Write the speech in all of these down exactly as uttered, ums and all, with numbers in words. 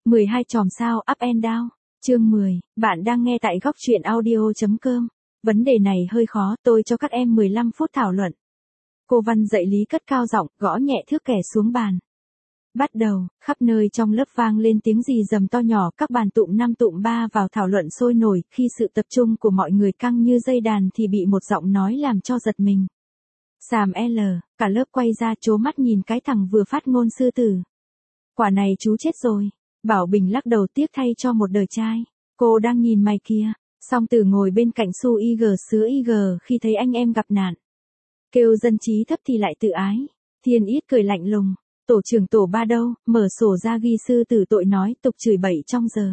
mười hai chòm sao up and down, chương mười, bạn đang nghe tại góc truyện audio.com. Vấn đề này hơi khó, tôi cho các em mười lăm phút thảo luận. Cô Văn dạy lý cất cao giọng, gõ nhẹ thước kẻ xuống bàn. Bắt đầu, khắp nơi trong lớp vang lên tiếng rì rầm to nhỏ, các bàn tụm năm tụm ba vào thảo luận sôi nổi, khi sự tập trung của mọi người căng như dây đàn thì bị một giọng nói làm cho giật mình. Xàm L, cả lớp quay ra trố mắt nhìn cái thằng vừa phát ngôn sư tử. Quả này chú chết rồi. Bảo Bình lắc đầu tiếc thay cho một đời trai. Cô đang nhìn mày kia. Song Tử ngồi bên cạnh Su i giê sứa i giê khi thấy anh em gặp nạn. Kêu dân trí thấp thì lại tự ái. Thiên Ít cười lạnh lùng. Tổ trưởng tổ ba đâu, mở sổ ra ghi sư tử tội nói tục chửi bậy trong giờ.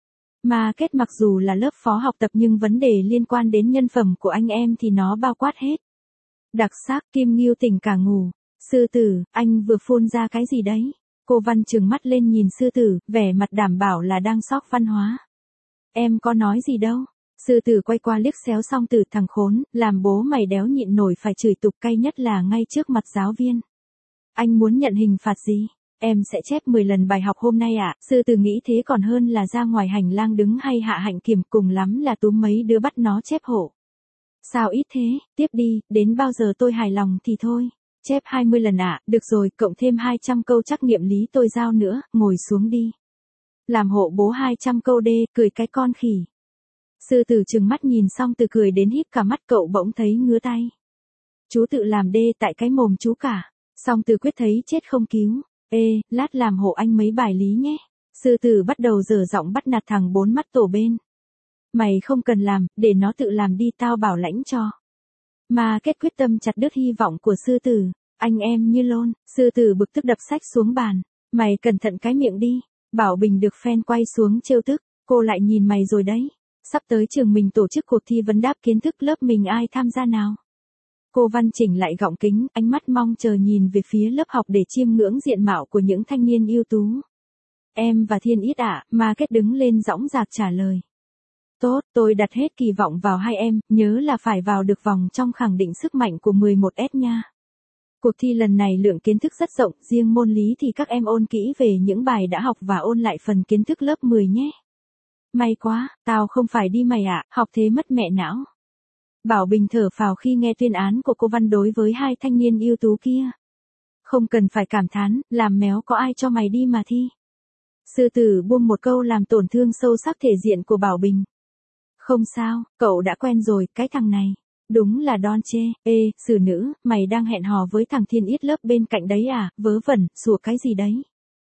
Mà kết mặc dù là lớp phó học tập nhưng vấn đề liên quan đến nhân phẩm của anh em thì nó bao quát hết. Đặc sắc, Kim Ngưu tỉnh cả ngủ. Sư tử, anh vừa phun ra cái gì đấy? Cô Văn trừng mắt lên nhìn sư tử, vẻ mặt đảm bảo là đang sóc văn hóa. Em có nói gì đâu. Sư tử quay qua liếc xéo Song Tử, thằng khốn, làm bố mày đéo nhịn nổi phải chửi tục, cay nhất là ngay trước mặt giáo viên. Anh muốn nhận hình phạt gì? Em sẽ chép mười lần bài học hôm nay ạ. À? Sư tử nghĩ thế còn hơn là ra ngoài hành lang đứng hay hạ hạnh kiểm, cùng lắm là túm mấy đứa bắt nó chép hộ. Sao ít thế, tiếp đi, đến bao giờ tôi hài lòng thì thôi. Chép hai mươi lần ạ, à? Được rồi, cộng thêm hai trăm câu trắc nghiệm lý tôi giao nữa, ngồi xuống đi. Làm hộ bố hai trăm câu đê, cười cái con khỉ. Sư tử trừng mắt nhìn xong từ cười đến híp cả mắt, cậu bỗng thấy ngứa tay. Chú tự làm đê tại cái mồm chú cả. Xong từ quyết thấy chết không cứu. Ê, lát làm hộ anh mấy bài lý nhé. Sư tử bắt đầu dở giọng bắt nạt thằng bốn mắt tổ bên. Mày không cần làm, để nó tự làm đi, tao bảo lãnh cho. Mà kết quyết tâm chặt đứt hy vọng của sư tử. Anh em như lôn. Sư tử bực tức đập sách xuống bàn. Mày cẩn thận cái miệng đi. Bảo Bình được fan quay xuống trêu tức. Cô lại nhìn mày rồi đấy. Sắp tới trường mình tổ chức cuộc thi vấn đáp kiến thức, lớp mình ai tham gia nào? Cô Văn chỉnh lại gọng kính, ánh mắt mong chờ nhìn về phía lớp học để chiêm ngưỡng diện mạo của những thanh niên ưu tú. Em và Thiên Ít ạ, à, mà kết đứng lên dõng dạc trả lời. Tốt, tôi đặt hết kỳ vọng vào hai em, nhớ là phải vào được vòng trong khẳng định sức mạnh của mười một S nha. Cuộc thi lần này lượng kiến thức rất rộng, riêng môn lý thì các em ôn kỹ về những bài đã học và ôn lại phần kiến thức lớp mười nhé. May quá, tao không phải đi mày ạ, à, học thế mất mẹ não. Bảo Bình thở phào khi nghe tuyên án của cô Văn đối với hai thanh niên ưu tú kia. Không cần phải cảm thán, làm méo có ai cho mày đi mà thi. Sư tử buông một câu làm tổn thương sâu sắc thể diện của Bảo Bình. Không sao, cậu đã quen rồi, cái thằng này. Đúng là Don chê. Ê, xử nữ, mày đang hẹn hò với thằng Thiên Ít lớp bên cạnh đấy à, vớ vẩn, sủa cái gì đấy.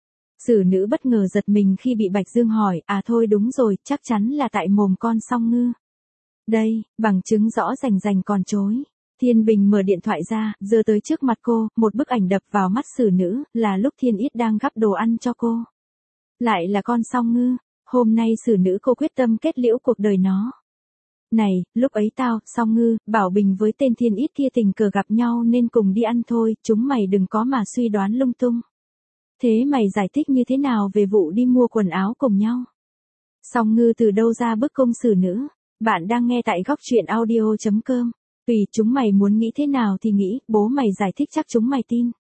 Xử nữ bất ngờ giật mình khi bị Bạch Dương hỏi, à thôi đúng rồi, chắc chắn là tại mồm con Song Ngư. Đây, bằng chứng rõ rành rành còn chối. Thiên Bình mở điện thoại ra, giơ tới trước mặt cô, một bức ảnh đập vào mắt xử nữ, là lúc Thiên Ít đang gắp đồ ăn cho cô. Lại là con Song Ngư, hôm nay xử nữ cô quyết tâm kết liễu cuộc đời nó. Này, lúc ấy tao, Song Ngư, Bảo Bình với tên Thiên Ít kia tình cờ gặp nhau nên cùng đi ăn thôi, chúng mày đừng có mà suy đoán lung tung. Thế mày giải thích như thế nào về vụ đi mua quần áo cùng nhau? Song Ngư từ đâu ra bức cung xử nữ? Bạn đang nghe tại góc truyện audio.com. Tùy chúng mày muốn nghĩ thế nào thì nghĩ, bố mày giải thích chắc chúng mày tin.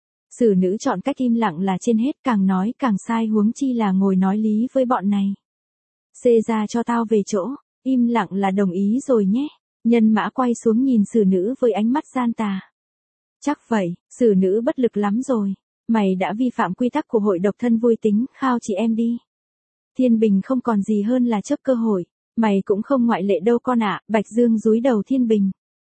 Xử nữ chọn cách im lặng là trên hết, càng nói càng sai, huống chi là ngồi nói lý với bọn này. Xê ra cho tao về chỗ, im lặng là đồng ý rồi nhé. Nhân Mã quay xuống nhìn xử nữ với ánh mắt gian tà. Chắc vậy, xử nữ bất lực lắm rồi. Mày đã vi phạm quy tắc của hội độc thân vui tính, khao chị em đi. Thiên Bình không còn gì hơn là chấp cơ hội. Mày cũng không ngoại lệ đâu con ạ, à. Bạch Dương dúi đầu Thiên Bình.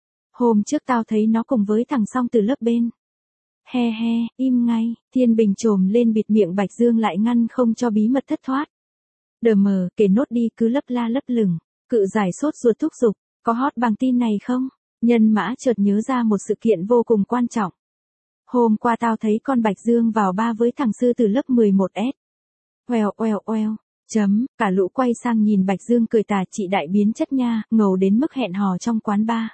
Hôm trước tao thấy nó cùng với thằng Song từ lớp bên. He he, im ngay, Thiên Bình trồm lên bịt miệng Bạch Dương lại ngăn không cho bí mật thất thoát. Đờ mờ, kể nốt đi, cứ lấp la lấp lửng. Cự giải sốt ruột thúc giục, có hot bằng tin này không? Nhân Mã chợt nhớ ra một sự kiện vô cùng quan trọng. Hôm qua tao thấy con Bạch Dương vào ba với thằng sư từ lớp mười một S. Oeo oeo oeo. Chấm, cả lũ quay sang nhìn Bạch Dương cười tà, chị đại biến chất nha, ngầu đến mức hẹn hò trong quán bar.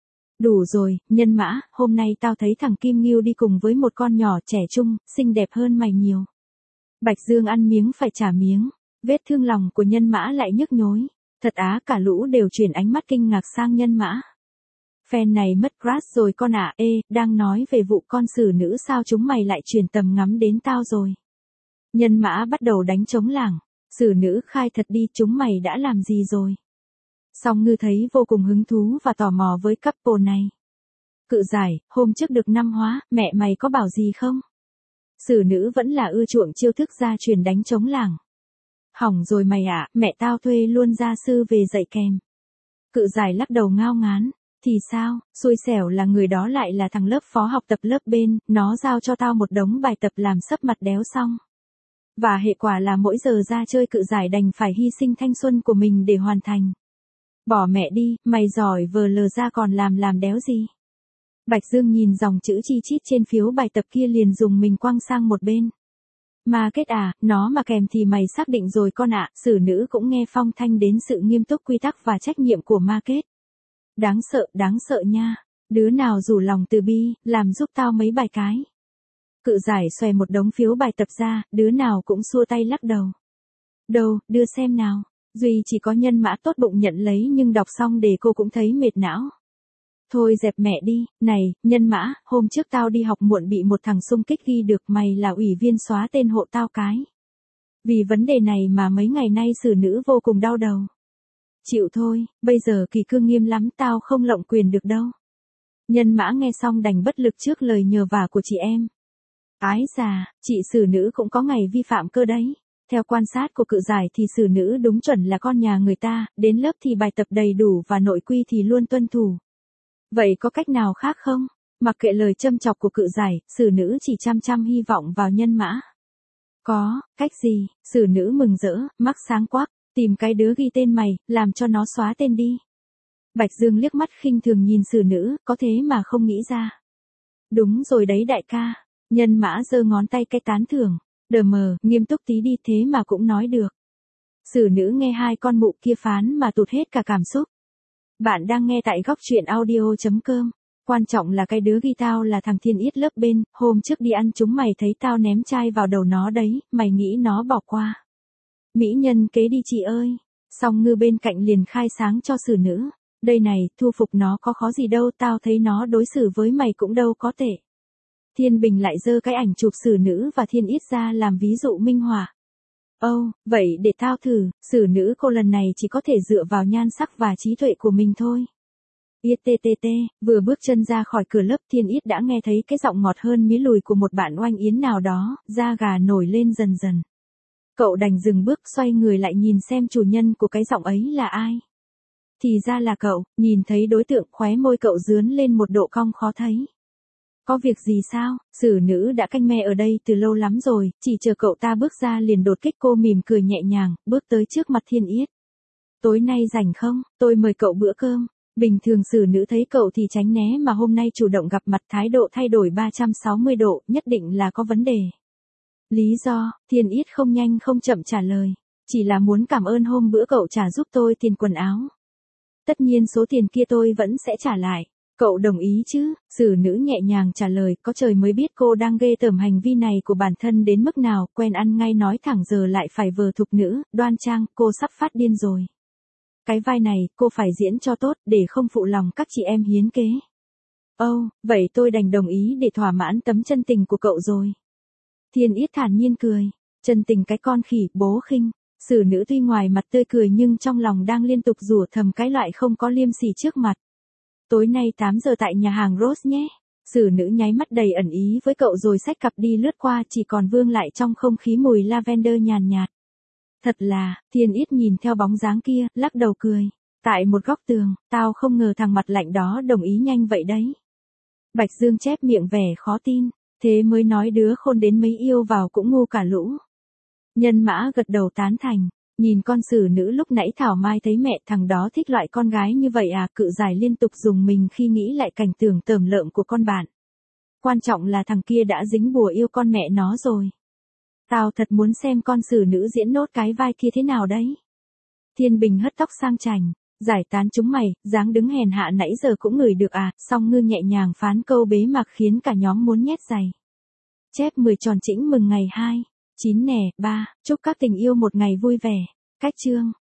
Đủ rồi, Nhân Mã, hôm nay tao thấy thằng Kim Ngưu đi cùng với một con nhỏ trẻ trung, xinh đẹp hơn mày nhiều. Bạch Dương ăn miếng phải trả miếng, vết thương lòng của Nhân Mã lại nhức nhối. Thật á, cả lũ đều chuyển ánh mắt kinh ngạc sang Nhân Mã. Fan này mất crush rồi con ạ, à. Ê, đang nói về vụ con xử nữ sao chúng mày lại chuyển tầm ngắm đến tao rồi. Nhân mã bắt đầu đánh trống lảng. Sử nữ khai thật đi, chúng mày đã làm gì rồi? Song Ngư thấy vô cùng hứng thú và tò mò với couple này. Cự giải, hôm trước được năm hóa, mẹ mày có bảo gì không? Sử nữ vẫn là ưa chuộng chiêu thức gia truyền đánh trống lảng. Hỏng rồi mày ạ, mẹ tao thuê luôn gia sư về dạy kèm. Cự giải lắc đầu ngao ngán. Thì sao, xui xẻo là người đó lại là thằng lớp phó học tập lớp bên, nó giao cho tao một đống bài tập làm sấp mặt đéo xong. Và hệ quả là mỗi giờ ra chơi cự giải đành phải hy sinh thanh xuân của mình để hoàn thành. Bỏ mẹ đi, mày giỏi vờ lờ ra còn làm làm đéo gì. Bạch Dương nhìn dòng chữ chi chít trên phiếu bài tập kia liền dùng mình quăng sang một bên. Mà kết à, nó mà kèm thì mày xác định rồi con ạ, Sử nữ cũng nghe phong thanh đến sự nghiêm túc quy tắc và trách nhiệm của ma kết. Đáng sợ, đáng sợ nha. Đứa nào rủ lòng từ bi, làm giúp tao mấy bài cái. Cự giải xòe một đống phiếu bài tập ra, đứa nào cũng xua tay lắc đầu. Đâu, đưa xem nào. Duy chỉ có Nhân Mã tốt bụng nhận lấy nhưng đọc xong đề cô cũng thấy mệt não. Thôi dẹp mẹ đi, này, Nhân Mã, hôm trước tao đi học muộn bị một thằng xung kích ghi được mày là ủy viên xóa tên hộ tao cái. Vì vấn đề này mà mấy ngày nay Sử nữ vô cùng đau đầu. Chịu thôi, bây giờ kỳ cương nghiêm lắm tao không lộng quyền được đâu. Nhân Mã nghe xong đành bất lực trước lời nhờ vả của chị em. Ái già, chị Sử nữ cũng có ngày vi phạm cơ đấy. Theo quan sát của cự giải thì Sử nữ đúng chuẩn là con nhà người ta, đến lớp thì bài tập đầy đủ và nội quy thì luôn tuân thủ. Vậy có cách nào khác không? Mặc kệ lời châm chọc của cự giải, Sử nữ chỉ chăm chăm hy vọng vào Nhân Mã. Có, cách gì? Sử nữ mừng rỡ, mắt sáng quắc, tìm cái đứa ghi tên mày, làm cho nó xóa tên đi. Bạch Dương liếc mắt khinh thường nhìn Sử nữ, có thế mà không nghĩ ra. Đúng rồi đấy đại ca. Nhân Mã giơ ngón tay cái tán thưởng. Đờ mờ, nghiêm túc tí đi thế mà cũng nói được. Sử nữ nghe hai con mụ kia phán mà tụt hết cả cảm xúc. Bạn đang nghe tại góc truyện audio chấm com. Quan trọng là cái đứa ghi tao là thằng Thiên Yết lớp bên, hôm trước đi ăn chúng mày thấy tao ném chai vào đầu nó đấy, mày nghĩ nó bỏ qua. Mỹ nhân kế đi chị ơi. Song Ngư bên cạnh liền khai sáng cho Sử nữ. Đây này, thu phục nó có khó gì đâu, tao thấy nó đối xử với mày cũng đâu có tệ. Thiên Bình lại giơ cái ảnh chụp Sử nữ và Thiên Yết ra làm ví dụ minh họa. Âu, oh, vậy để tao thử, Sử nữ cô lần này chỉ có thể dựa vào nhan sắc và trí tuệ của mình thôi. Yết tê tê tê, vừa bước chân ra khỏi cửa lớp Thiên Yết đã nghe thấy cái giọng ngọt hơn mía lùi của một bạn oanh yến nào đó, da gà nổi lên dần dần. Cậu đành dừng bước xoay người lại nhìn xem chủ nhân của cái giọng ấy là ai. Thì ra là cậu, nhìn thấy đối tượng khóe môi cậu dướn lên một độ cong khó thấy. Có việc gì sao, Sử nữ đã canh me ở đây từ lâu lắm rồi, chỉ chờ cậu ta bước ra liền đột kích cô mỉm cười nhẹ nhàng, bước tới trước mặt Thiên Yết. Tối nay rảnh không, tôi mời cậu bữa cơm. Bình thường Sử nữ thấy cậu thì tránh né mà hôm nay chủ động gặp mặt thái độ thay đổi ba trăm sáu mươi độ, nhất định là có vấn đề. Lý do, Thiên Yết không nhanh không chậm trả lời. Chỉ là muốn cảm ơn hôm bữa cậu trả giúp tôi tiền quần áo. Tất nhiên số tiền kia tôi vẫn sẽ trả lại. Cậu đồng ý chứ? Sử nữ nhẹ nhàng trả lời, có trời mới biết cô đang ghê tởm hành vi này của bản thân đến mức nào, quen ăn ngay nói thẳng giờ lại phải vờ thục nữ, đoan trang, cô sắp phát điên rồi. Cái vai này, cô phải diễn cho tốt, để không phụ lòng các chị em hiến kế. Âu, oh, vậy tôi đành đồng ý để thỏa mãn tấm chân tình của cậu rồi. Thiên Yết thản nhiên cười, chân tình cái con khỉ, bố khinh. Sử nữ tuy ngoài mặt tươi cười nhưng trong lòng đang liên tục rủa thầm cái loại không có liêm sỉ trước mặt. Tối nay tám giờ tại nhà hàng Rose nhé. Sử nữ nháy mắt đầy ẩn ý với cậu rồi xách cặp đi lướt qua chỉ còn vương lại trong không khí mùi lavender nhàn nhạt. Thật là, Thiên Yết nhìn theo bóng dáng kia, lắc đầu cười. Tại một góc tường, tao không ngờ thằng mặt lạnh đó đồng ý nhanh vậy đấy. Bạch Dương chép miệng vẻ khó tin, thế mới nói đứa khôn đến mấy yêu vào cũng ngu cả lũ. Nhân Mã gật đầu tán thành, nhìn con Sử nữ lúc nãy thảo mai thấy mẹ thằng đó thích loại con gái như vậy à, cự giải liên tục dùng mình khi nghĩ lại cảnh tượng tởm lợm của con bạn. Quan trọng là thằng kia đã dính bùa yêu con mẹ nó rồi. Tao thật muốn xem con Sử nữ diễn nốt cái vai kia thế nào đấy. Thiên Bình hất tóc sang chảnh, giải tán chúng mày, dáng đứng hèn hạ nãy giờ cũng ngửi được à, Song Ngư nhẹ nhàng phán câu bế mạc khiến cả nhóm muốn nhét giày. Chép mười tròn chỉnh mừng ngày hai, chín nè, ba, chúc các tình yêu một ngày vui vẻ. Cách chương.